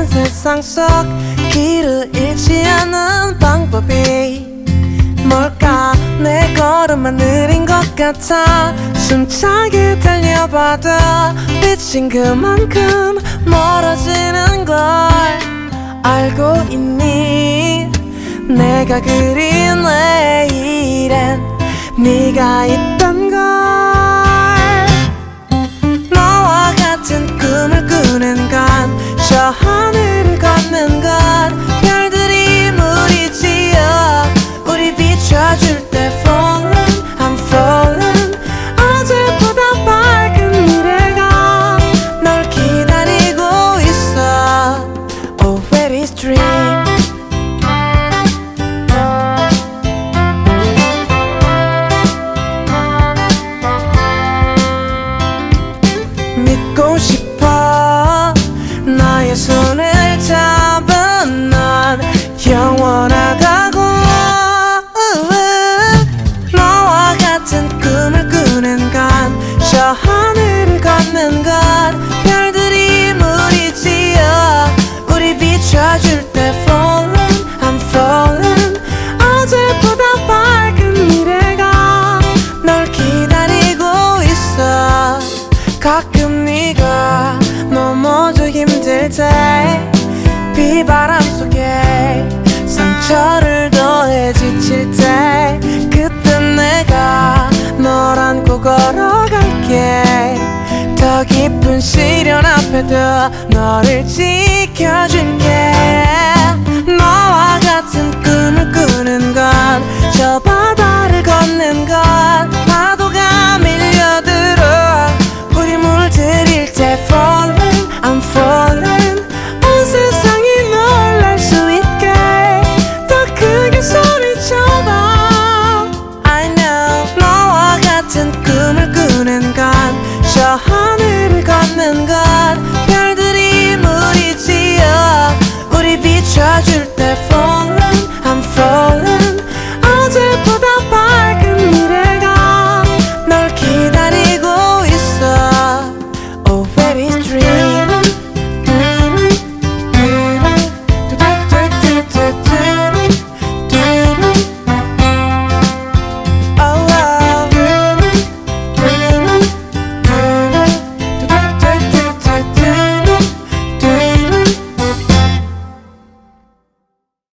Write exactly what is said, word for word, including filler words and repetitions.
세상 속 길을 잃지 않는 방법이 뭘까? 내 걸음만 느린 것 같아. 숨차게 달려봐도 빛인 그만큼 멀어지는 걸 알고 있니? 내가 그린 내일엔 네가 있단 걸. 너와 같은 꿈을 꾸는 건 저 하늘을 걷는 건 별들이 물이 지어 우리 비춰줄 때 falling I'm falling. 어제보다 밝은 미래가 널 기다리고 있어. Oh where is dream. 믿고 싶어 나의 손을 잡은 넌 영원하다고. 너와 같은 꿈을 꾸는 건 저 하늘을 걷는 건 별들이 물이 지어 우리 비춰줄 때 falling I'm falling. 어제보다 밝은 미래가 널 기다리고 있어. 가끔 네가 넘어져 힘들 때 비바람 속에 상처를 더해 지칠 때 그때 내가 널 안고 걸어갈게. 더 깊은 시련 앞에도 너를 지켜줄